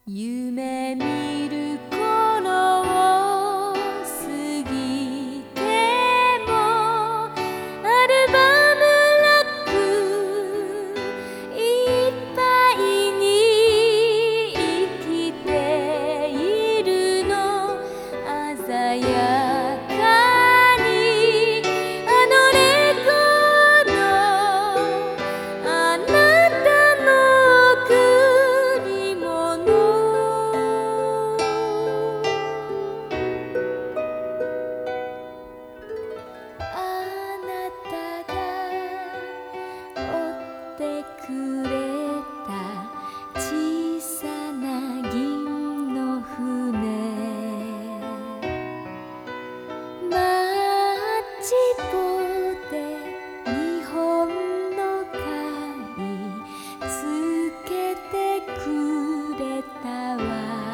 夢見る頃を過ぎてもアルバムラックいっぱいに生きているの鮮やかにあのレコードあなたの贈り物あなたが追ってくれた小さな銀の船マッチ棒で日本の貝つけてくれたわ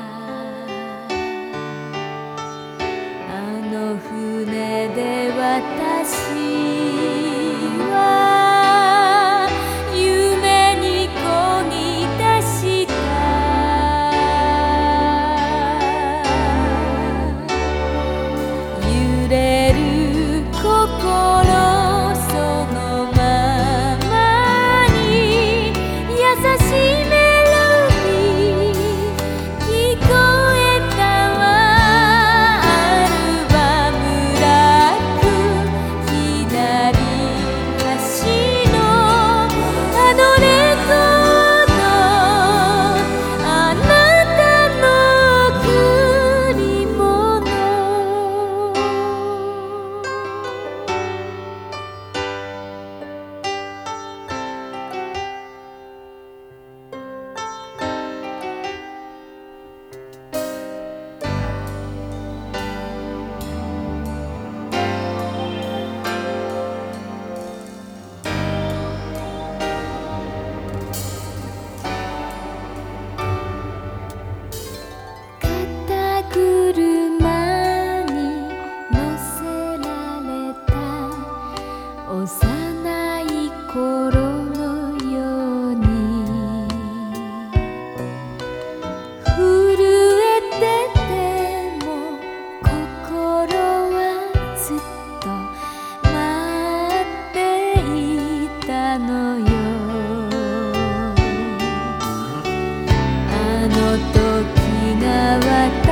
あの船で私は夢にこぎ出した揺れる心そのままに優しいメロディー聞こえたわアルバムラック左端のあのレコードあなたの贈り物肩車に乗せられた幼い頃のように震えてても心はずっと待っていたのよあの時が私